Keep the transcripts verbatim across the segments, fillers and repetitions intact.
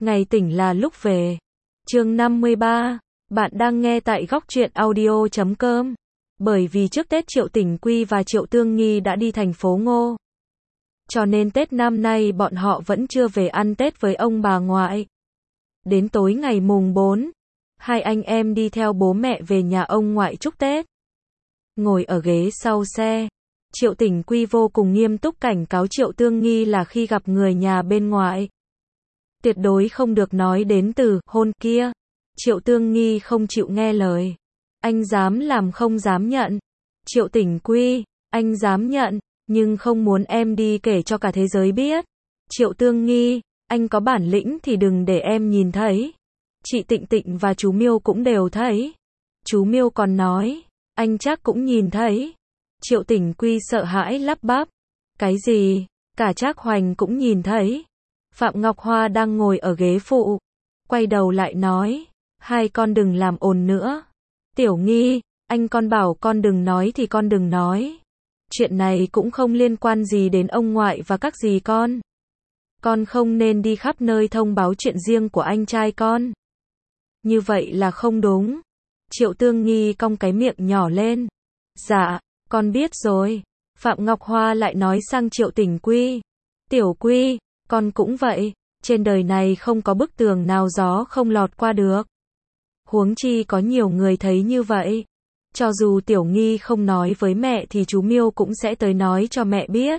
Ngày tỉnh là lúc về. Chương năm mươi ba. Bạn đang nghe tại góc truyện audio chấm com. Bởi vì trước Tết Triệu Tỉnh Quy và Triệu Tương Nghi đã đi thành phố Ngô. Cho nên Tết năm nay bọn họ vẫn chưa về ăn Tết với ông bà ngoại. Đến tối ngày mùng bốn, hai anh em đi theo bố mẹ về nhà ông ngoại chúc Tết. Ngồi ở ghế sau xe, Triệu Tỉnh Quy vô cùng nghiêm túc cảnh cáo Triệu Tương Nghi là khi gặp người nhà bên ngoại, tuyệt đối không được nói đến từ hôn kia. Triệu Tương Nghi không chịu nghe lời. Anh dám làm không dám nhận. Triệu Tỉnh Quy, anh dám nhận, nhưng không muốn em đi kể cho cả thế giới biết. Triệu Tương Nghi, anh có bản lĩnh thì đừng để em nhìn thấy. Chị Tịnh Tịnh và chú Miêu cũng đều thấy. Chú Miêu còn nói, anh chắc cũng nhìn thấy. Triệu Tỉnh Quy sợ hãi lắp bắp. Cái gì? Cả Trác Hoành cũng nhìn thấy. Phạm Ngọc Hoa đang ngồi ở ghế phụ, quay đầu lại nói, hai con đừng làm ồn nữa. Tiểu Nghi, anh con bảo con đừng nói thì con đừng nói. Chuyện này cũng không liên quan gì đến ông ngoại và các dì con. Con không nên đi khắp nơi thông báo chuyện riêng của anh trai con. Như vậy là không đúng. Triệu Tương Nghi cong cái miệng nhỏ lên. Dạ, con biết rồi. Phạm Ngọc Hoa lại nói sang Triệu Tỉnh Quy. Tiểu Quy, con cũng vậy. Trên đời này không có bức tường nào gió không lọt qua được. Huống chi có nhiều người thấy như vậy. Cho dù Tiểu Nghi không nói với mẹ thì chú Miêu cũng sẽ tới nói cho mẹ biết.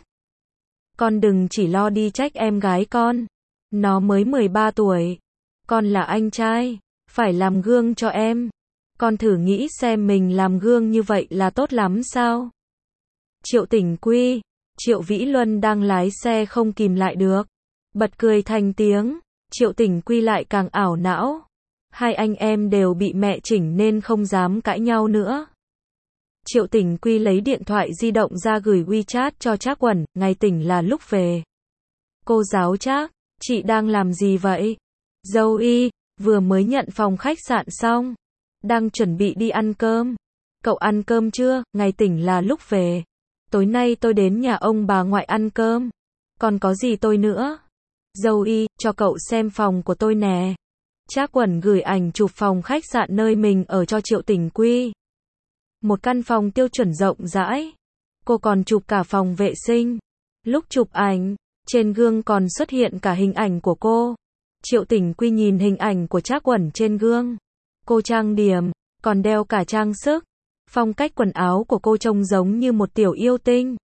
Con đừng chỉ lo đi trách em gái con. Nó mới mười ba tuổi. Con là anh trai, phải làm gương cho em. Con thử nghĩ xem mình làm gương như vậy là tốt lắm sao? Triệu Tỉnh Quy, Triệu Vĩ Luân đang lái xe không kìm lại được. Bật cười thành tiếng. Triệu Tỉnh Quy lại càng ảo não. Hai anh em đều bị mẹ chỉnh nên không dám cãi nhau nữa. Triệu Tỉnh Quy lấy điện thoại di động ra gửi WeChat cho Trác Quẩn, ngày tỉnh là lúc về. Cô giáo Trác, chị đang làm gì vậy? Dâu Y, vừa mới nhận phòng khách sạn xong. Đang chuẩn bị đi ăn cơm. Cậu ăn cơm chưa? Ngày tỉnh là lúc về. Tối nay tôi đến nhà ông bà ngoại ăn cơm. Còn có gì tôi nữa? Dâu Y, cho cậu xem phòng của tôi nè. Trác Quẩn gửi ảnh chụp phòng khách sạn nơi mình ở cho Triệu Tỉnh Quy. Một căn phòng tiêu chuẩn rộng rãi. Cô còn chụp cả phòng vệ sinh. Lúc chụp ảnh, trên gương còn xuất hiện cả hình ảnh của cô. Triệu Tỉnh Quy nhìn hình ảnh của Trác Quẩn trên gương. Cô trang điểm, còn đeo cả trang sức. Phong cách quần áo của cô trông giống như một tiểu yêu tinh.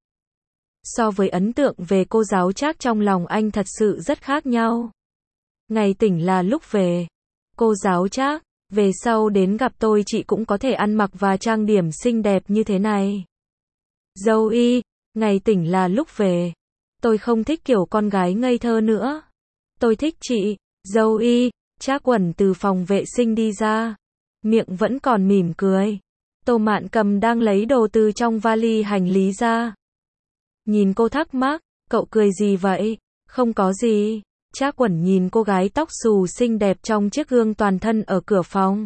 So với ấn tượng về cô giáo Trác trong lòng anh thật sự rất khác nhau. Ngày tỉnh là lúc về. Cô giáo Trác, về sau đến gặp tôi chị cũng có thể ăn mặc và trang điểm xinh đẹp như thế này. Dâu Y, ngày tỉnh là lúc về. Tôi không thích kiểu con gái ngây thơ nữa. Tôi thích chị. Dâu Y, Trác Quẩn từ phòng vệ sinh đi ra. Miệng vẫn còn mỉm cười. Tô Mạn Cầm đang lấy đồ từ trong vali hành lý ra. Nhìn cô thắc mắc, cậu cười gì vậy? Không có gì. Trác Quẩn nhìn cô gái tóc xù xinh đẹp trong chiếc gương toàn thân ở cửa phòng.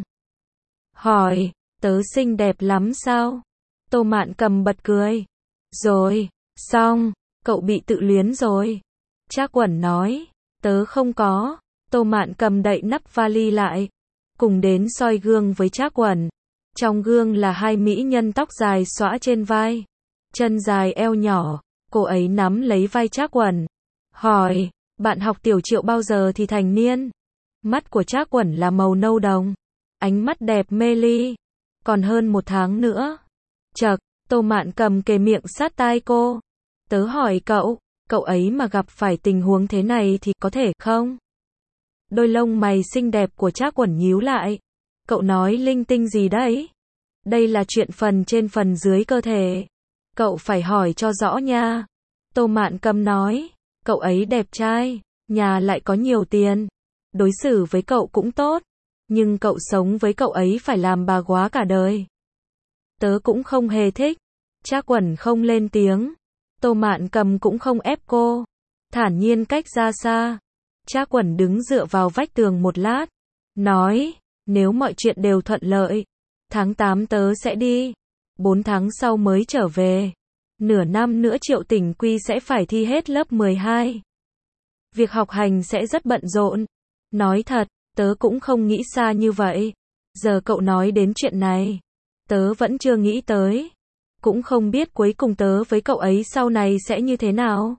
Hỏi, tớ xinh đẹp lắm sao? Tô Mạn Cầm bật cười. Rồi, xong, cậu bị tự luyến rồi. Trác Quẩn nói, tớ không có. Tô Mạn Cầm đậy nắp vali lại. Cùng đến soi gương với Trác Quẩn. Trong gương là hai mỹ nhân tóc dài xõa trên vai. Chân dài eo nhỏ. Cô ấy nắm lấy vai Trác Quẩn. Hỏi, bạn học tiểu Triệu bao giờ thì thành niên? Mắt của Trác Quẩn là màu nâu đồng. Ánh mắt đẹp mê ly. Còn hơn một tháng nữa. Chậc, Tô Mạn Cầm kề miệng sát tai cô. Tớ hỏi cậu, cậu ấy mà gặp phải tình huống thế này thì có thể không? Đôi lông mày xinh đẹp của Trác Quẩn nhíu lại. Cậu nói linh tinh gì đấy? Đây là chuyện phần trên phần dưới cơ thể. Cậu phải hỏi cho rõ nha. Tô Mạn Cầm nói, cậu ấy đẹp trai, nhà lại có nhiều tiền. Đối xử với cậu cũng tốt. Nhưng cậu sống với cậu ấy phải làm bà góa cả đời. Tớ cũng không hề thích. Trác Quẩn không lên tiếng. Tô Mạn Cầm cũng không ép cô. Thản nhiên cách ra xa. Trác Quẩn đứng dựa vào vách tường một lát. Nói, nếu mọi chuyện đều thuận lợi, tháng tám tớ sẽ đi. Bốn tháng sau mới trở về. Nửa năm nữa Triệu Tỉnh Quy sẽ phải thi hết lớp mười hai. Việc học hành sẽ rất bận rộn. Nói thật, tớ cũng không nghĩ xa như vậy. Giờ cậu nói đến chuyện này, tớ vẫn chưa nghĩ tới. Cũng không biết cuối cùng tớ với cậu ấy sau này sẽ như thế nào.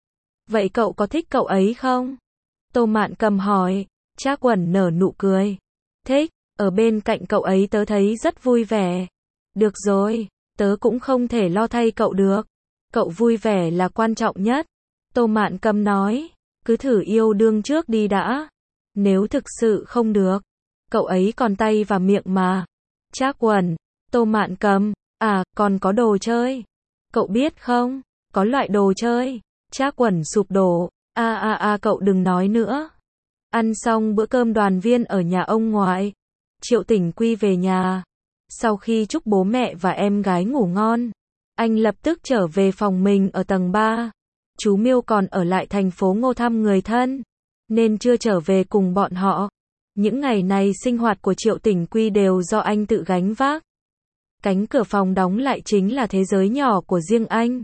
Vậy cậu có thích cậu ấy không? Tô Mạn Cầm hỏi. Trác Quẩn nở nụ cười. Thích, ở bên cạnh cậu ấy tớ thấy rất vui vẻ. Được rồi, tớ cũng không thể lo thay cậu được. Cậu vui vẻ là quan trọng nhất. Tô Mạn Cầm nói. Cứ thử yêu đương trước đi đã. Nếu thực sự không được, cậu ấy còn tay và miệng mà. Trác Quẩn. Tô Mạn Cầm. À, còn có đồ chơi. Cậu biết không, có loại đồ chơi. Trác Quẩn sụp đổ. A a a cậu đừng nói nữa. Ăn xong bữa cơm đoàn viên ở nhà ông ngoại, Triệu Tỉnh Quy về nhà. Sau khi chúc bố mẹ và em gái ngủ ngon, anh lập tức trở về phòng mình ở tầng ba. Chú Miêu còn ở lại thành phố Ngô thăm người thân, nên chưa trở về cùng bọn họ. Những ngày này sinh hoạt của Triệu Tỉnh Quy đều do anh tự gánh vác. Cánh cửa phòng đóng lại chính là thế giới nhỏ của riêng anh.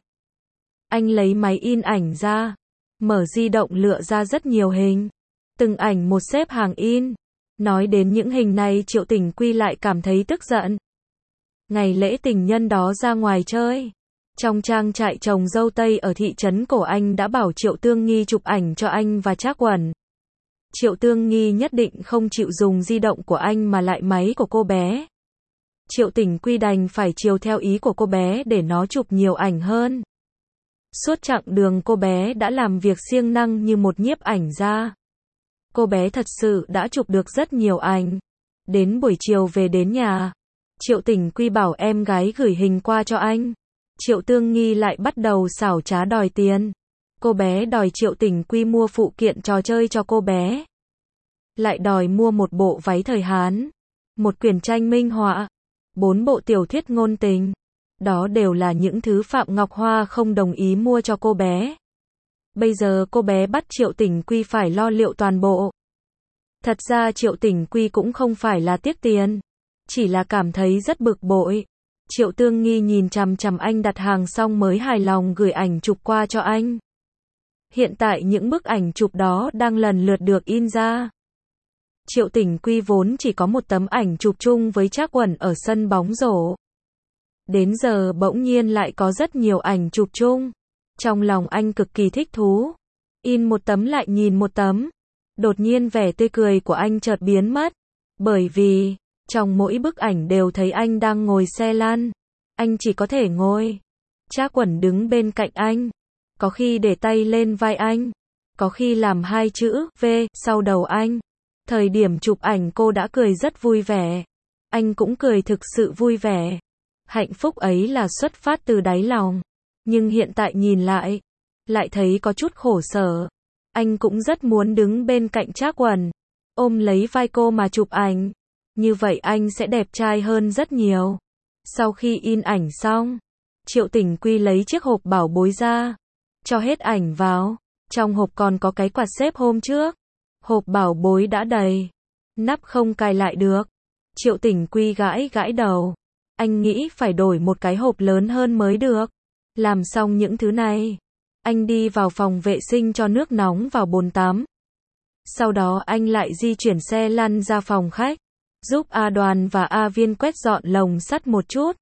Anh lấy máy in ảnh ra, mở di động lựa ra rất nhiều hình. Từng ảnh một xếp hàng in. Nói đến những hình này Triệu Tỉnh Quy lại cảm thấy tức giận. Ngày lễ tình nhân đó ra ngoài chơi. Trong trang trại trồng dâu tây ở thị trấn Cổ Anh đã bảo Triệu Tương Nghi chụp ảnh cho anh và Trác Quẩn. Triệu Tương Nghi nhất định không chịu dùng di động của anh mà lại máy của cô bé. Triệu Tỉnh Quy đành phải chiều theo ý của cô bé để nó chụp nhiều ảnh hơn. Suốt chặng đường cô bé đã làm việc siêng năng như một nhiếp ảnh gia. Cô bé thật sự đã chụp được rất nhiều ảnh. Đến buổi chiều về đến nhà, Triệu Tỉnh Quy bảo em gái gửi hình qua cho anh. Triệu Tương Nghi lại bắt đầu xảo trá đòi tiền. Cô bé đòi Triệu Tỉnh Quy mua phụ kiện trò chơi cho cô bé. Lại đòi mua một bộ váy thời Hán, một quyển tranh minh họa, bốn bộ tiểu thuyết ngôn tình. Đó đều là những thứ Phạm Ngọc Hoa không đồng ý mua cho cô bé. Bây giờ cô bé bắt Triệu Tỉnh Quy phải lo liệu toàn bộ. Thật ra Triệu Tỉnh Quy cũng không phải là tiếc tiền, chỉ là cảm thấy rất bực bội. Triệu Tương Nghi nhìn chằm chằm anh đặt hàng xong mới hài lòng gửi ảnh chụp qua cho anh. Hiện tại những bức ảnh chụp đó đang lần lượt được in ra. Triệu Tỉnh Quy vốn chỉ có một tấm ảnh chụp chung với Trác Quẩn ở sân bóng rổ. Đến giờ bỗng nhiên lại có rất nhiều ảnh chụp chung. Trong lòng anh cực kỳ thích thú. In một tấm lại nhìn một tấm. Đột nhiên vẻ tươi cười của anh chợt biến mất. Bởi vì, trong mỗi bức ảnh đều thấy anh đang ngồi xe lăn. Anh chỉ có thể ngồi. Trác Quẩn đứng bên cạnh anh. Có khi để tay lên vai anh. Có khi làm hai chữ V sau đầu anh. Thời điểm chụp ảnh cô đã cười rất vui vẻ. Anh cũng cười thực sự vui vẻ. Hạnh phúc ấy là xuất phát từ đáy lòng. Nhưng hiện tại nhìn lại, lại thấy có chút khổ sở. Anh cũng rất muốn đứng bên cạnh Trác Quẩn, ôm lấy vai cô mà chụp ảnh. Như vậy anh sẽ đẹp trai hơn rất nhiều. Sau khi in ảnh xong, Triệu Tỉnh Quy lấy chiếc hộp bảo bối ra, cho hết ảnh vào. Trong hộp còn có cái quạt xếp hôm trước. Hộp bảo bối đã đầy, nắp không cài lại được. Triệu Tỉnh Quy gãi gãi đầu. Anh nghĩ phải đổi một cái hộp lớn hơn mới được. Làm xong những thứ này, anh đi vào phòng vệ sinh cho nước nóng vào bồn tắm. Sau đó anh lại di chuyển xe lăn ra phòng khách, giúp A Đoàn và A Viên quét dọn lồng sắt một chút.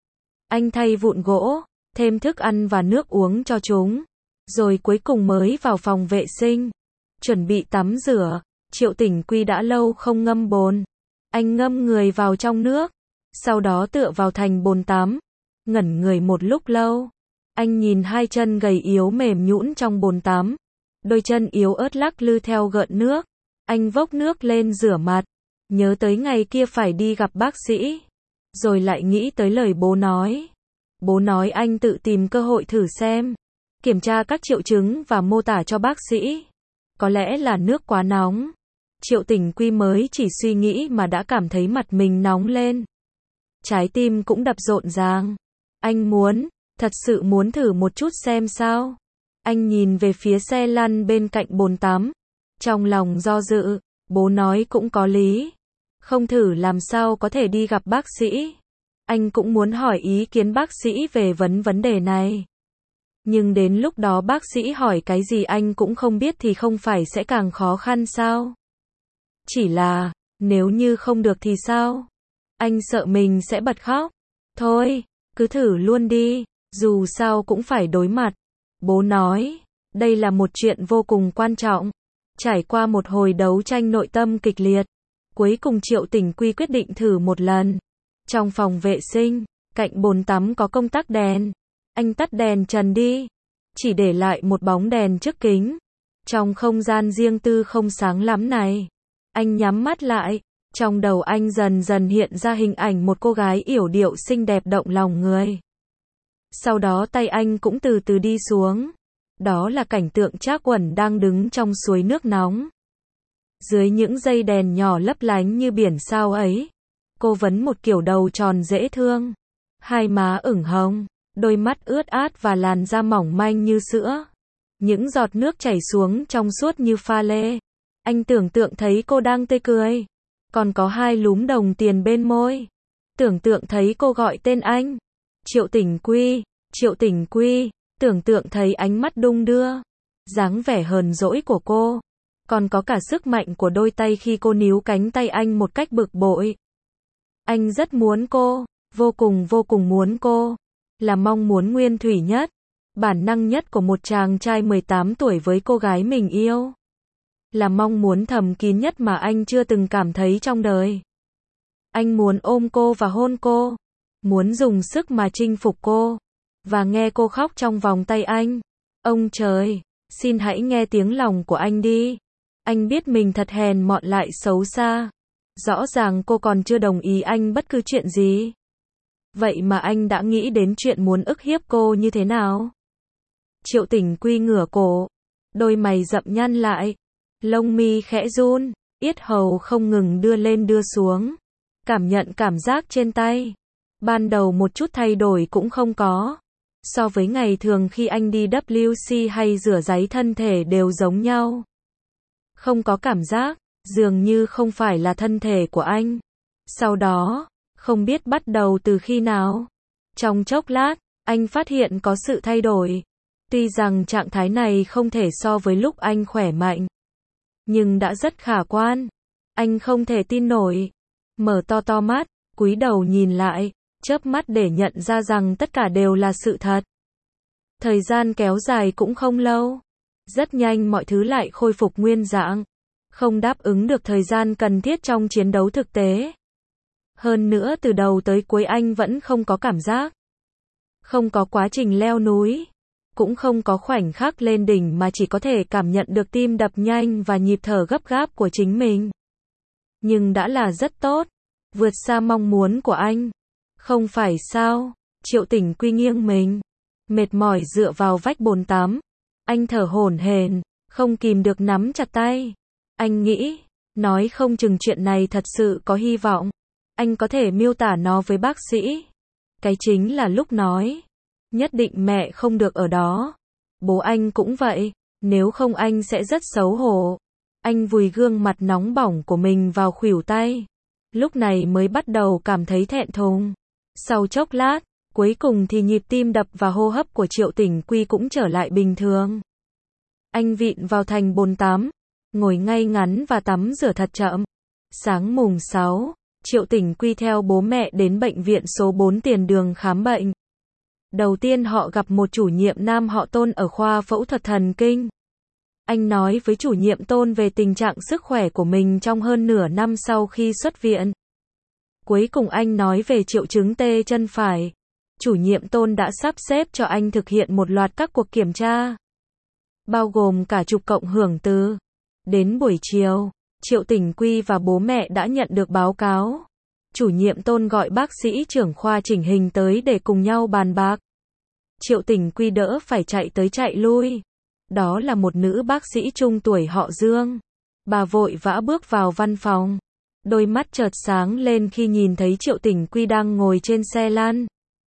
Anh thay vụn gỗ, thêm thức ăn và nước uống cho chúng. Rồi cuối cùng mới vào phòng vệ sinh, chuẩn bị tắm rửa. Triệu Tỉnh Quy đã lâu không ngâm bồn. Anh ngâm người vào trong nước, sau đó tựa vào thành bồn tắm, ngẩn người một lúc lâu. Anh nhìn hai chân gầy yếu mềm nhũn trong bồn tắm, đôi chân yếu ớt lắc lư theo gợn nước. Anh vốc nước lên rửa mặt, nhớ tới ngày kia phải đi gặp bác sĩ, rồi lại nghĩ tới lời bố nói. Bố nói anh tự tìm cơ hội thử xem, kiểm tra các triệu chứng và mô tả cho bác sĩ. Có lẽ là nước quá nóng. Triệu Tỉnh Quy mới chỉ suy nghĩ mà đã cảm thấy mặt mình nóng lên. Trái tim cũng đập rộn ràng. Anh muốn, thật sự muốn thử một chút xem sao. Anh nhìn về phía xe lăn bên cạnh bồn tắm. Trong lòng do dự, bố nói cũng có lý. Không thử làm sao có thể đi gặp bác sĩ. Anh cũng muốn hỏi ý kiến bác sĩ về vấn vấn đề này. Nhưng đến lúc đó bác sĩ hỏi cái gì anh cũng không biết thì không phải sẽ càng khó khăn sao? Chỉ là, nếu như không được thì sao? Anh sợ mình sẽ bật khóc. Thôi, cứ thử luôn đi, dù sao cũng phải đối mặt. Bố nói, đây là một chuyện vô cùng quan trọng. Trải qua một hồi đấu tranh nội tâm kịch liệt, cuối cùng Triệu Tỉnh Quy quyết định thử một lần. Trong phòng vệ sinh, cạnh bồn tắm có công tắc đèn. Anh tắt đèn trần đi, chỉ để lại một bóng đèn trước kính. Trong không gian riêng tư không sáng lắm này, anh nhắm mắt lại, trong đầu anh dần dần hiện ra hình ảnh một cô gái yểu điệu xinh đẹp động lòng người. Sau đó tay anh cũng từ từ đi xuống. Đó là cảnh tượng Trác Uẩn đang đứng trong suối nước nóng. Dưới những dây đèn nhỏ lấp lánh như biển sao ấy, cô vấn một kiểu đầu tròn dễ thương, hai má ửng hồng, đôi mắt ướt át và làn da mỏng manh như sữa. Những giọt nước chảy xuống trong suốt như pha lê. Anh tưởng tượng thấy cô đang tươi cười, còn có hai lúm đồng tiền bên môi. Tưởng tượng thấy cô gọi tên anh, Triệu Tỉnh Quy, Triệu Tỉnh Quy. Tưởng tượng thấy ánh mắt đung đưa, dáng vẻ hờn dỗi của cô, còn có cả sức mạnh của đôi tay khi cô níu cánh tay anh một cách bực bội. Anh rất muốn cô, vô cùng vô cùng muốn cô, là mong muốn nguyên thủy nhất, bản năng nhất của một chàng trai mười tám tuổi với cô gái mình yêu. Là mong muốn thầm kín nhất mà anh chưa từng cảm thấy trong đời. Anh muốn ôm cô và hôn cô, muốn dùng sức mà chinh phục cô, và nghe cô khóc trong vòng tay anh. Ông trời, xin hãy nghe tiếng lòng của anh đi. Anh biết mình thật hèn mọn lại xấu xa. Rõ ràng cô còn chưa đồng ý anh bất cứ chuyện gì. Vậy mà anh đã nghĩ đến chuyện muốn ức hiếp cô như thế nào? Triệu Tỉnh Quy ngửa cổ, đôi mày rậm nhăn lại, lông mi khẽ run, yết hầu không ngừng đưa lên đưa xuống. Cảm nhận cảm giác trên tay. Ban đầu một chút thay đổi cũng không có. So với ngày thường khi anh đi vê kép xê hay rửa ráy thân thể đều giống nhau. Không có cảm giác, dường như không phải là thân thể của anh. Sau đó, không biết bắt đầu từ khi nào. Trong chốc lát, anh phát hiện có sự thay đổi. Tuy rằng trạng thái này không thể so với lúc anh khỏe mạnh, nhưng đã rất khả quan. Anh không thể tin nổi. Mở to to mắt, cúi đầu nhìn lại, chớp mắt để nhận ra rằng tất cả đều là sự thật. Thời gian kéo dài cũng không lâu. Rất nhanh mọi thứ lại khôi phục nguyên dạng. Không đáp ứng được thời gian cần thiết trong chiến đấu thực tế. Hơn nữa từ đầu tới cuối anh vẫn không có cảm giác. Không có quá trình leo núi. Cũng không có khoảnh khắc lên đỉnh mà chỉ có thể cảm nhận được tim đập nhanh và nhịp thở gấp gáp của chính mình. Nhưng đã là rất tốt. Vượt xa mong muốn của anh. Không phải sao? Triệu Tỉnh Quy nghiêng mình, mệt mỏi dựa vào vách bồn tắm. Anh thở hổn hển, không kìm được nắm chặt tay. Anh nghĩ, nói không chừng chuyện này thật sự có hy vọng. Anh có thể miêu tả nó với bác sĩ. Cái chính là lúc nói, nhất định mẹ không được ở đó. Bố anh cũng vậy, nếu không anh sẽ rất xấu hổ. Anh vùi gương mặt nóng bỏng của mình vào khuỷu tay. Lúc này mới bắt đầu cảm thấy thẹn thùng. Sau chốc lát, cuối cùng thì nhịp tim đập và hô hấp của Triệu Tỉnh Quy cũng trở lại bình thường. Anh vịn vào thành bồn tắm, ngồi ngay ngắn và tắm rửa thật chậm. Sáng mùng sáu, Triệu Tỉnh Quy theo bố mẹ đến bệnh viện số bốn Tiền Đường khám bệnh. Đầu tiên họ gặp một chủ nhiệm nam họ Tôn ở khoa phẫu thuật thần kinh. Anh nói với chủ nhiệm Tôn về tình trạng sức khỏe của mình trong hơn nửa năm sau khi xuất viện. Cuối cùng anh nói về triệu chứng tê chân phải. Chủ nhiệm Tôn đã sắp xếp cho anh thực hiện một loạt các cuộc kiểm tra, bao gồm cả chụp cộng hưởng từ. Đến buổi chiều, Triệu Tỉnh Quy và bố mẹ đã nhận được báo cáo. Chủ nhiệm Tôn gọi bác sĩ trưởng khoa chỉnh hình tới để cùng nhau bàn bạc. Triệu Tỉnh Quy đỡ phải chạy tới chạy lui. Đó là một nữ bác sĩ trung tuổi họ Dương. Bà vội vã bước vào văn phòng. Đôi mắt chợt sáng lên khi nhìn thấy Triệu Tỉnh Quy đang ngồi trên xe lăn.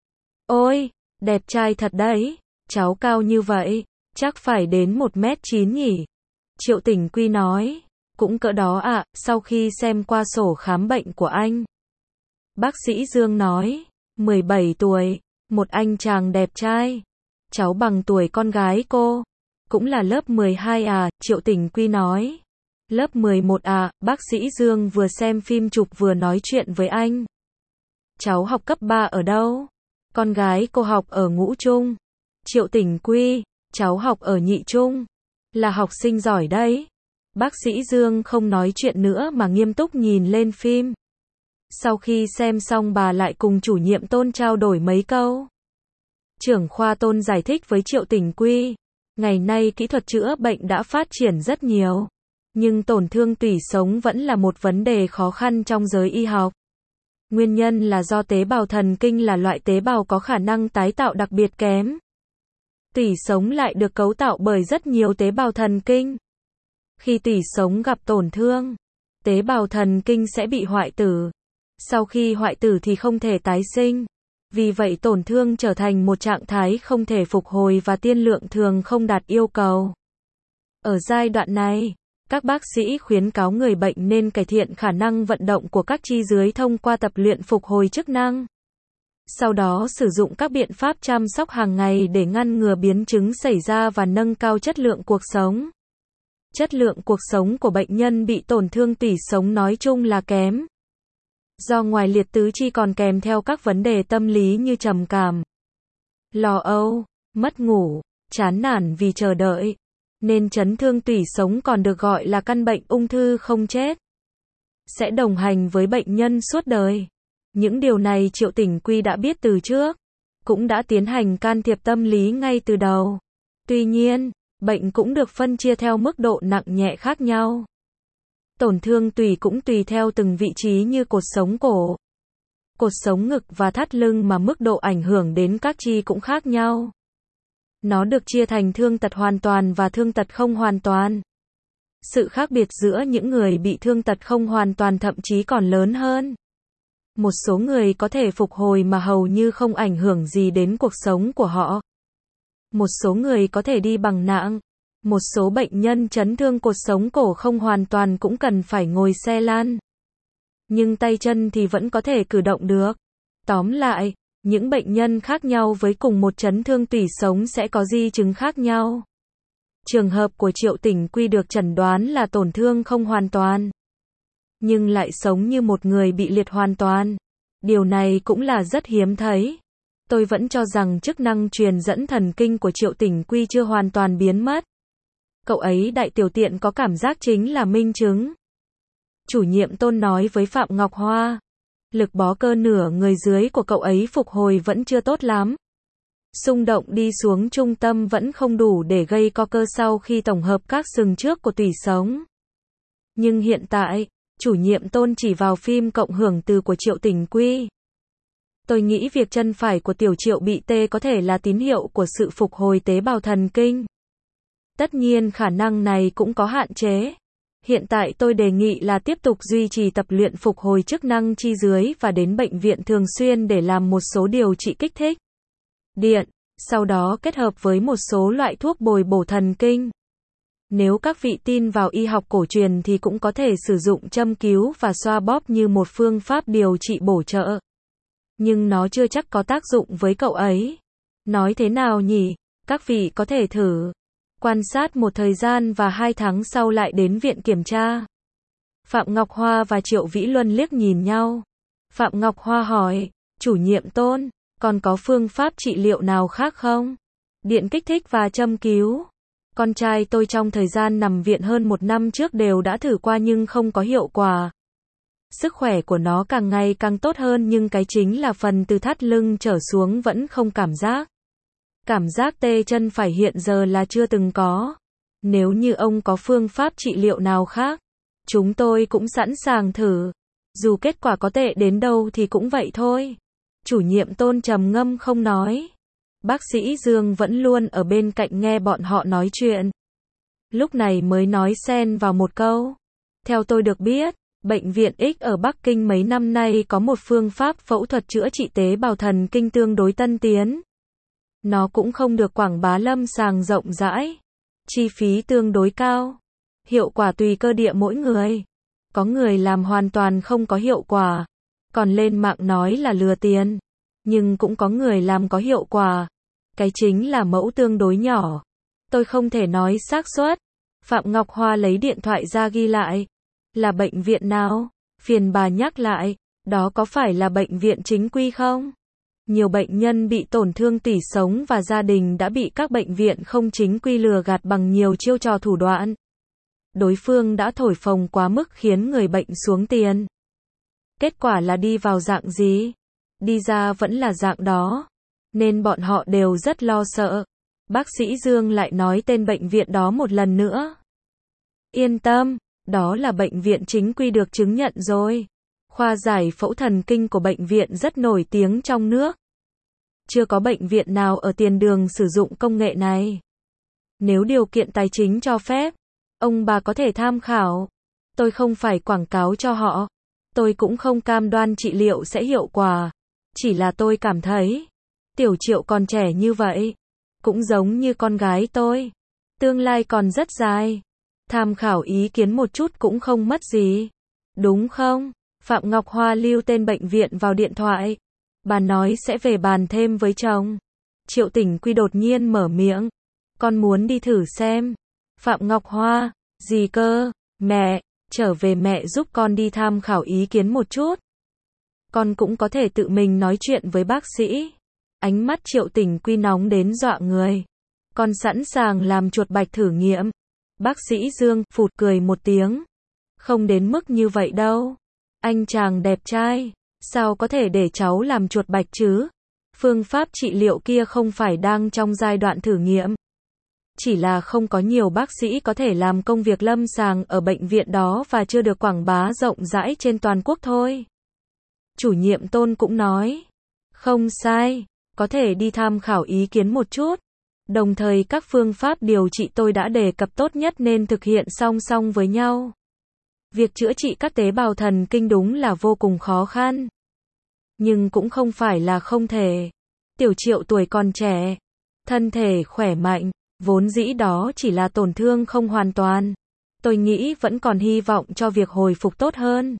Ôi, đẹp trai thật đấy. Cháu cao như vậy, chắc phải đến một mét chín nhỉ? Triệu Tỉnh Quy nói. Cũng cỡ đó ạ, à, sau khi xem qua sổ khám bệnh của anh. Bác sĩ Dương nói. mười bảy tuổi, một anh chàng đẹp trai. Cháu bằng tuổi con gái cô. Cũng là lớp mười hai à, Triệu Tỉnh Quy nói. Lớp mười một à, bác sĩ Dương vừa xem phim chụp vừa nói chuyện với anh. Cháu học cấp ba ở đâu? Con gái cô học ở ngũ trung. Triệu Tỉnh Quy, cháu học ở nhị trung. Là học sinh giỏi đấy. Bác sĩ Dương không nói chuyện nữa mà nghiêm túc nhìn lên phim. Sau khi xem xong bà lại cùng chủ nhiệm Tôn trao đổi mấy câu. Trưởng khoa Tôn giải thích với Triệu Tỉnh Quy, ngày nay kỹ thuật chữa bệnh đã phát triển rất nhiều, nhưng tổn thương tủy sống vẫn là một vấn đề khó khăn trong giới y học. Nguyên nhân là do tế bào thần kinh là loại tế bào có khả năng tái tạo đặc biệt kém. Tủy sống lại được cấu tạo bởi rất nhiều tế bào thần kinh. Khi tủy sống gặp tổn thương, tế bào thần kinh sẽ bị hoại tử. Sau khi hoại tử thì không thể tái sinh. Vì vậy tổn thương trở thành một trạng thái không thể phục hồi và tiên lượng thường không đạt yêu cầu. Ở giai đoạn này, các bác sĩ khuyến cáo người bệnh nên cải thiện khả năng vận động của các chi dưới thông qua tập luyện phục hồi chức năng. Sau đó sử dụng các biện pháp chăm sóc hàng ngày để ngăn ngừa biến chứng xảy ra và nâng cao chất lượng cuộc sống. Chất lượng cuộc sống của bệnh nhân bị tổn thương tủy sống nói chung là kém. Do ngoài liệt tứ chi còn kèm theo các vấn đề tâm lý như trầm cảm, lo âu, mất ngủ, chán nản vì chờ đợi, nên chấn thương tủy sống còn được gọi là căn bệnh ung thư không chết. Sẽ đồng hành với bệnh nhân suốt đời. Những điều này Triệu Tỉnh Quy đã biết từ trước, cũng đã tiến hành can thiệp tâm lý ngay từ đầu. Tuy nhiên, bệnh cũng được phân chia theo mức độ nặng nhẹ khác nhau. Tổn thương tủy cũng tùy theo từng vị trí như cột sống cổ, cột sống ngực và thắt lưng mà mức độ ảnh hưởng đến các chi cũng khác nhau. Nó được chia thành thương tật hoàn toàn và thương tật không hoàn toàn. Sự khác biệt giữa những người bị thương tật không hoàn toàn thậm chí còn lớn hơn. Một số người có thể phục hồi mà hầu như không ảnh hưởng gì đến cuộc sống của họ. Một số người có thể đi bằng nạng. Một số bệnh nhân chấn thương cột sống cổ không hoàn toàn cũng cần phải ngồi xe lăn. Nhưng tay chân thì vẫn có thể cử động được. Tóm lại, những bệnh nhân khác nhau với cùng một chấn thương tủy sống sẽ có di chứng khác nhau. Trường hợp của Triệu Tỉnh Quy được chẩn đoán là tổn thương không hoàn toàn, nhưng lại sống như một người bị liệt hoàn toàn. Điều này cũng là rất hiếm thấy. Tôi vẫn cho rằng chức năng truyền dẫn thần kinh của Triệu Tỉnh Quy chưa hoàn toàn biến mất. Cậu ấy đại tiểu tiện có cảm giác chính là minh chứng. Chủ nhiệm Tôn nói với Phạm Ngọc Hoa, lực bó cơ nửa người dưới của cậu ấy phục hồi vẫn chưa tốt lắm. Xung động đi xuống trung tâm vẫn không đủ để gây co cơ sau khi tổng hợp các sừng trước của tủy sống. Nhưng hiện tại, chủ nhiệm Tôn chỉ vào phim cộng hưởng từ của Triệu Tỉnh Quy. Tôi nghĩ việc chân phải của tiểu Triệu bị tê có thể là tín hiệu của sự phục hồi tế bào thần kinh. Tất nhiên khả năng này cũng có hạn chế. Hiện tại tôi đề nghị là tiếp tục duy trì tập luyện phục hồi chức năng chi dưới và đến bệnh viện thường xuyên để làm một số điều trị kích thích điện, sau đó kết hợp với một số loại thuốc bồi bổ thần kinh. Nếu các vị tin vào y học cổ truyền thì cũng có thể sử dụng châm cứu và xoa bóp như một phương pháp điều trị bổ trợ. Nhưng nó chưa chắc có tác dụng với cậu ấy. Nói thế nào nhỉ? Các vị có thể thử quan sát một thời gian và hai tháng sau lại đến viện kiểm tra. Phạm Ngọc Hoa và Triệu Vĩ Luân liếc nhìn nhau. Phạm Ngọc Hoa hỏi, chủ nhiệm Tôn, còn có phương pháp trị liệu nào khác không? Điện kích thích và châm cứu. Con trai tôi trong thời gian nằm viện hơn một năm trước đều đã thử qua nhưng không có hiệu quả. Sức khỏe của nó càng ngày càng tốt hơn nhưng cái chính là phần từ thắt lưng trở xuống vẫn không cảm giác. Cảm giác tê chân phải hiện giờ là chưa từng có. Nếu như ông có phương pháp trị liệu nào khác, chúng tôi cũng sẵn sàng thử. Dù kết quả có tệ đến đâu thì cũng vậy thôi. Chủ nhiệm Tôn trầm ngâm không nói. Bác sĩ Dương vẫn luôn ở bên cạnh nghe bọn họ nói chuyện. Lúc này mới nói xen vào một câu. Theo tôi được biết, Bệnh viện X ở Bắc Kinh mấy năm nay có một phương pháp phẫu thuật chữa trị tế bào thần kinh tương đối tân tiến. Nó cũng không được quảng bá lâm sàng rộng rãi. Chi phí tương đối cao. Hiệu quả tùy cơ địa mỗi người. Có người làm hoàn toàn không có hiệu quả. Còn lên mạng nói là lừa tiền. Nhưng cũng có người làm có hiệu quả. Cái chính là mẫu tương đối nhỏ. Tôi không thể nói xác suất. Phạm Ngọc Hoa lấy điện thoại ra ghi lại. Là bệnh viện nào? Phiền bà nhắc lại, đó có phải là bệnh viện chính quy không? Nhiều bệnh nhân bị tổn thương tủy sống và gia đình đã bị các bệnh viện không chính quy lừa gạt bằng nhiều chiêu trò thủ đoạn. Đối phương đã thổi phồng quá mức khiến người bệnh xuống tiền. Kết quả là đi vào dạng gì? Đi ra vẫn là dạng đó. Nên bọn họ đều rất lo sợ. Bác sĩ Dương lại nói tên bệnh viện đó một lần nữa. Yên tâm, đó là bệnh viện chính quy được chứng nhận rồi. Khoa giải phẫu thần kinh của bệnh viện rất nổi tiếng trong nước. Chưa có bệnh viện nào ở tiền đường sử dụng công nghệ này. Nếu điều kiện tài chính cho phép, ông bà có thể tham khảo. Tôi không phải quảng cáo cho họ. Tôi cũng không cam đoan trị liệu sẽ hiệu quả. Chỉ là tôi cảm thấy, Tiểu Triệu còn trẻ như vậy. Cũng giống như con gái tôi. Tương lai còn rất dài. Tham khảo ý kiến một chút cũng không mất gì. Đúng không? Phạm Ngọc Hoa lưu tên bệnh viện vào điện thoại. Bà nói sẽ về bàn thêm với chồng. Triệu Tỉnh Quy đột nhiên mở miệng. Con muốn đi thử xem. Phạm Ngọc Hoa, gì cơ? Mẹ, trở về mẹ giúp con đi tham khảo ý kiến một chút. Con cũng có thể tự mình nói chuyện với bác sĩ. Ánh mắt Triệu Tỉnh Quy nóng đến dọa người. Con sẵn sàng làm chuột bạch thử nghiệm. Bác sĩ Dương phụt cười một tiếng. Không đến mức như vậy đâu. Anh chàng đẹp trai, sao có thể để cháu làm chuột bạch chứ? Phương pháp trị liệu kia không phải đang trong giai đoạn thử nghiệm. Chỉ là không có nhiều bác sĩ có thể làm công việc lâm sàng ở bệnh viện đó và chưa được quảng bá rộng rãi trên toàn quốc thôi. Chủ nhiệm Tôn cũng nói. Không sai, có thể đi tham khảo ý kiến một chút. Đồng thời các phương pháp điều trị tôi đã đề cập tốt nhất nên thực hiện song song với nhau. Việc chữa trị các tế bào thần kinh đúng là vô cùng khó khăn. Nhưng cũng không phải là không thể. Tiểu Triệu tuổi còn trẻ, thân thể khỏe mạnh, vốn dĩ đó chỉ là tổn thương không hoàn toàn. Tôi nghĩ vẫn còn hy vọng cho việc hồi phục tốt hơn.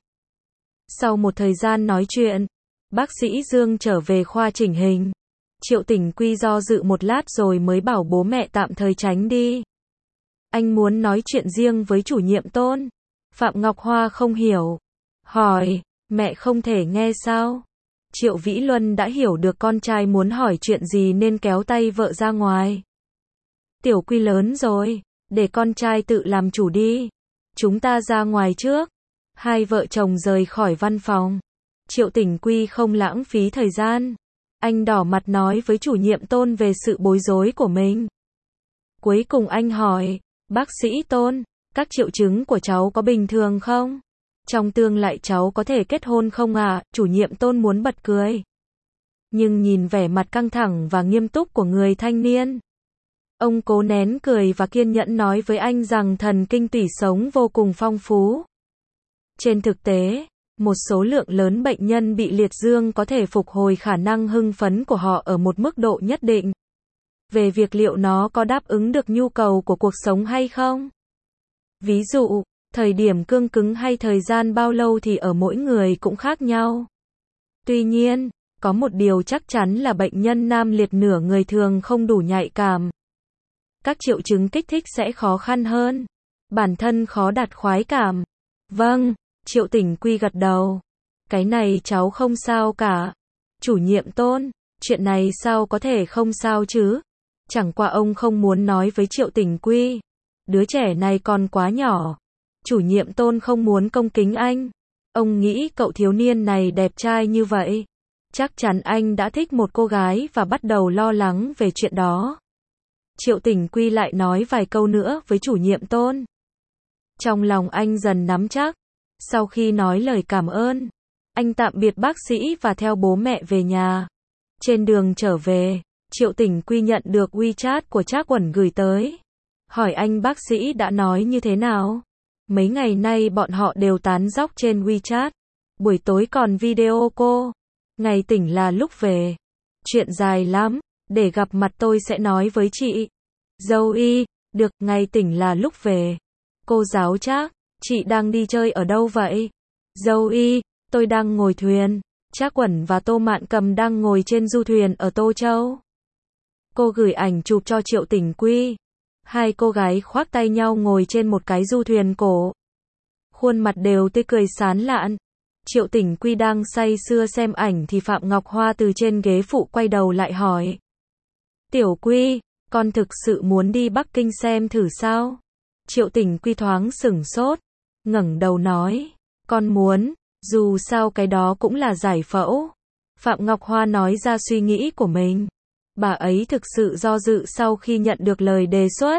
Sau một thời gian nói chuyện, bác sĩ Dương trở về khoa chỉnh hình. Triệu Tỉnh Quy do dự một lát rồi mới bảo bố mẹ tạm thời tránh đi. Anh muốn nói chuyện riêng với chủ nhiệm Tôn. Phạm Ngọc Hoa không hiểu. Hỏi, mẹ không thể nghe sao? Triệu Vĩ Luân đã hiểu được con trai muốn hỏi chuyện gì nên kéo tay vợ ra ngoài. Tiểu Quy lớn rồi, để con trai tự làm chủ đi. Chúng ta ra ngoài trước. Hai vợ chồng rời khỏi văn phòng. Triệu Tỉnh Quy không lãng phí thời gian. Anh đỏ mặt nói với chủ nhiệm Tôn về sự bối rối của mình. Cuối cùng anh hỏi, bác sĩ Tôn, các triệu chứng của cháu có bình thường không? Trong tương lai cháu có thể kết hôn không ạ? À? Chủ nhiệm Tôn muốn bật cười. Nhưng nhìn vẻ mặt căng thẳng và nghiêm túc của người thanh niên. Ông cố nén cười và kiên nhẫn nói với anh rằng thần kinh tủy sống vô cùng phong phú. Trên thực tế, một số lượng lớn bệnh nhân bị liệt dương có thể phục hồi khả năng hưng phấn của họ ở một mức độ nhất định. Về việc liệu nó có đáp ứng được nhu cầu của cuộc sống hay không? Ví dụ, thời điểm cương cứng hay thời gian bao lâu thì ở mỗi người cũng khác nhau. Tuy nhiên, có một điều chắc chắn là bệnh nhân nam liệt nửa người thường không đủ nhạy cảm. Các triệu chứng kích thích sẽ khó khăn hơn. Bản thân khó đạt khoái cảm. Vâng, Triệu Tỉnh Quy gật đầu. Cái này cháu không sao cả. Chủ nhiệm Tôn, chuyện này sao có thể không sao chứ? Chẳng qua ông không muốn nói với Triệu Tỉnh Quy. Đứa trẻ này còn quá nhỏ. Chủ nhiệm Tôn không muốn công kính anh. Ông nghĩ cậu thiếu niên này đẹp trai như vậy. Chắc chắn anh đã thích một cô gái và bắt đầu lo lắng về chuyện đó. Triệu Tỉnh Quy lại nói vài câu nữa với chủ nhiệm Tôn. Trong lòng anh dần nắm chắc. Sau khi nói lời cảm ơn, anh tạm biệt bác sĩ và theo bố mẹ về nhà. Trên đường trở về, Triệu Tỉnh Quy nhận được WeChat của Trác Uẩn gửi tới. Hỏi anh bác sĩ đã nói như thế nào? Mấy ngày nay bọn họ đều tán dóc trên WeChat. Buổi tối còn video cô. Ngày tỉnh là lúc về. Chuyện dài lắm, để gặp mặt tôi sẽ nói với chị. Dâu y, được, ngày tỉnh là lúc về. Cô giáo Trác, chị đang đi chơi ở đâu vậy? Dâu y, tôi đang ngồi thuyền. Trác Uẩn và Tô Mạn Cầm đang ngồi trên du thuyền ở Tô Châu. Cô gửi ảnh chụp cho Triệu Tỉnh Quy. Hai cô gái khoác tay nhau ngồi trên một cái du thuyền cổ. Khuôn mặt đều tươi cười sán lạn. Triệu Tỉnh Quy đang say sưa xem ảnh thì Phạm Ngọc Hoa từ trên ghế phụ quay đầu lại hỏi. Tiểu Quy, con thực sự muốn đi Bắc Kinh xem thử sao? Triệu Tỉnh Quy thoáng sửng sốt, ngẩng đầu nói, con muốn, dù sao cái đó cũng là giải phẫu. Phạm Ngọc Hoa nói ra suy nghĩ của mình. Bà ấy thực sự do dự sau khi nhận được lời đề xuất.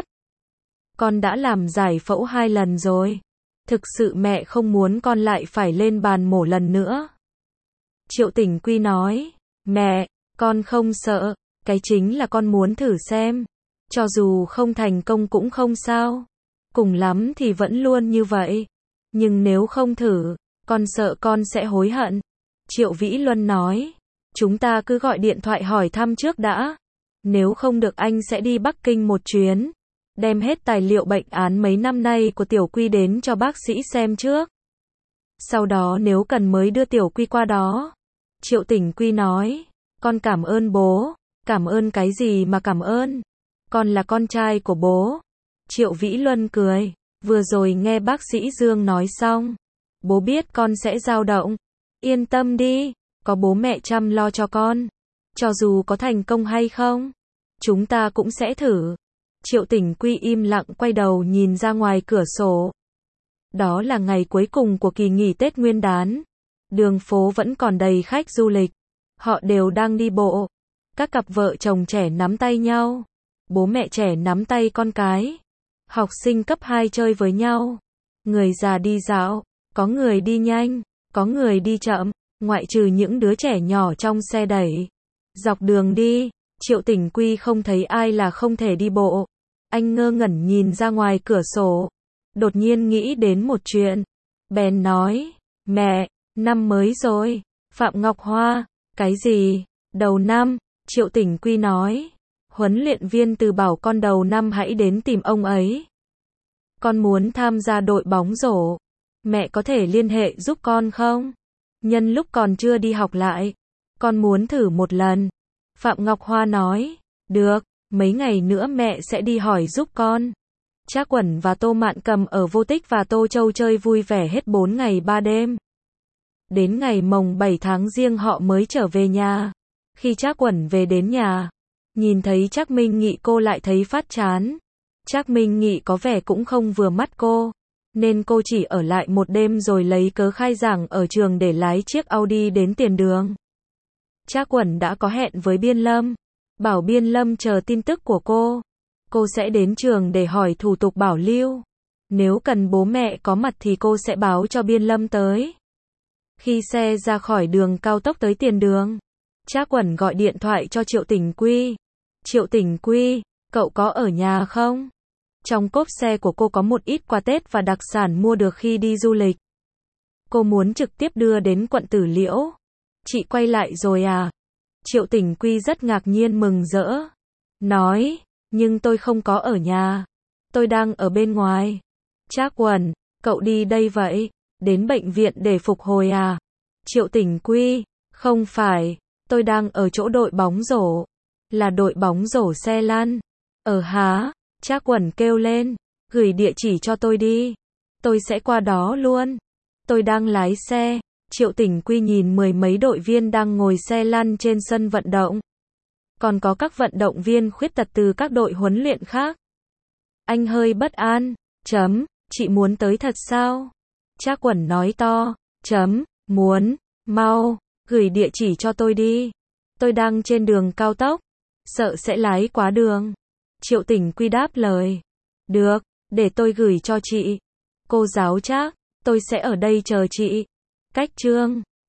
Con đã làm giải phẫu hai lần rồi. Thực sự mẹ không muốn con lại phải lên bàn mổ lần nữa. Triệu Tỉnh Quy nói, mẹ, con không sợ, cái chính là con muốn thử xem. Cho dù không thành công cũng không sao. Cùng lắm thì vẫn luôn như vậy. Nhưng nếu không thử, con sợ con sẽ hối hận. Triệu Vĩ Luân nói, chúng ta cứ gọi điện thoại hỏi thăm trước đã. Nếu không được anh sẽ đi Bắc Kinh một chuyến. Đem hết tài liệu bệnh án mấy năm nay của Tiểu Quy đến cho bác sĩ xem trước. Sau đó nếu cần mới đưa Tiểu Quy qua đó. Triệu Tỉnh Quy nói, con cảm ơn bố. Cảm ơn cái gì mà cảm ơn? Con là con trai của bố. Triệu Vĩ Luân cười, vừa rồi nghe bác sĩ Dương nói xong. Bố biết con sẽ dao động. Yên tâm đi, có bố mẹ chăm lo cho con. Cho dù có thành công hay không, chúng ta cũng sẽ thử. Triệu Tỉnh Quy im lặng quay đầu nhìn ra ngoài cửa sổ. Đó là ngày cuối cùng của kỳ nghỉ Tết Nguyên đán. Đường phố vẫn còn đầy khách du lịch. Họ đều đang đi bộ. Các cặp vợ chồng trẻ nắm tay nhau. Bố mẹ trẻ nắm tay con cái. Học sinh cấp hai chơi với nhau. Người già đi dạo. Có người đi nhanh. Có người đi chậm. Ngoại trừ những đứa trẻ nhỏ trong xe đẩy. Dọc đường đi, Triệu Tỉnh Quy không thấy ai là không thể đi bộ. Anh ngơ ngẩn nhìn ra ngoài cửa sổ. Đột nhiên nghĩ đến một chuyện. Bèn nói, mẹ, năm mới rồi. Phạm Ngọc Hoa, cái gì? Đầu năm, Triệu Tỉnh Quy nói. Huấn luyện viên Từ bảo con đầu năm hãy đến tìm ông ấy. Con muốn tham gia đội bóng rổ. Mẹ có thể liên hệ giúp con không? Nhân lúc còn chưa đi học lại. Con muốn thử một lần. Phạm Ngọc Hoa nói, được, mấy ngày nữa mẹ sẽ đi hỏi giúp con. Trác Quẩn và Tô Mạn Cầm ở Vô Tích và Tô Châu chơi vui vẻ hết bốn ngày ba đêm. Đến ngày mồng bảy tháng Giêng họ mới trở về nhà. Khi Trác Quẩn về đến nhà, nhìn thấy Trác Minh Nghị cô lại thấy phát chán. Trác Minh Nghị có vẻ cũng không vừa mắt cô, nên cô chỉ ở lại một đêm rồi lấy cớ khai giảng ở trường để lái chiếc Audi đến tiền đường. Trác Quẩn đã có hẹn với Biên Lâm, bảo Biên Lâm chờ tin tức của cô. Cô sẽ đến trường để hỏi thủ tục bảo lưu. Nếu cần bố mẹ có mặt thì cô sẽ báo cho Biên Lâm tới. Khi xe ra khỏi đường cao tốc tới tiền đường, Trác Quẩn gọi điện thoại cho Triệu Tỉnh Quy. Triệu Tỉnh Quy, cậu có ở nhà không? Trong cốp xe của cô có một ít quà Tết và đặc sản mua được khi đi du lịch. Cô muốn trực tiếp đưa đến quận Tử Liễu. Chị quay lại rồi à? Triệu Tỉnh Quy rất ngạc nhiên mừng rỡ. Nói, nhưng tôi không có ở nhà. Tôi đang ở bên ngoài. Trác Quẩn, cậu đi đây vậy? Đến bệnh viện để phục hồi à? Triệu Tỉnh Quy, không phải, tôi đang ở chỗ đội bóng rổ. Là đội bóng rổ xe lăn. Ở hả? Trác Quẩn kêu lên, gửi địa chỉ cho tôi đi. Tôi sẽ qua đó luôn. Tôi đang lái xe. Triệu Tỉnh Quy nhìn mười mấy đội viên đang ngồi xe lăn trên sân vận động. Còn có các vận động viên khuyết tật từ các đội huấn luyện khác. Anh hơi bất an. Chấm, chị muốn tới thật sao? Trác Quẩn nói to. Chấm, muốn, mau, gửi địa chỉ cho tôi đi. Tôi đang trên đường cao tốc. Sợ sẽ lái quá đường. Triệu Tỉnh Quy đáp lời. Được, để tôi gửi cho chị. Cô giáo Trác, tôi sẽ ở đây chờ chị. Cách chương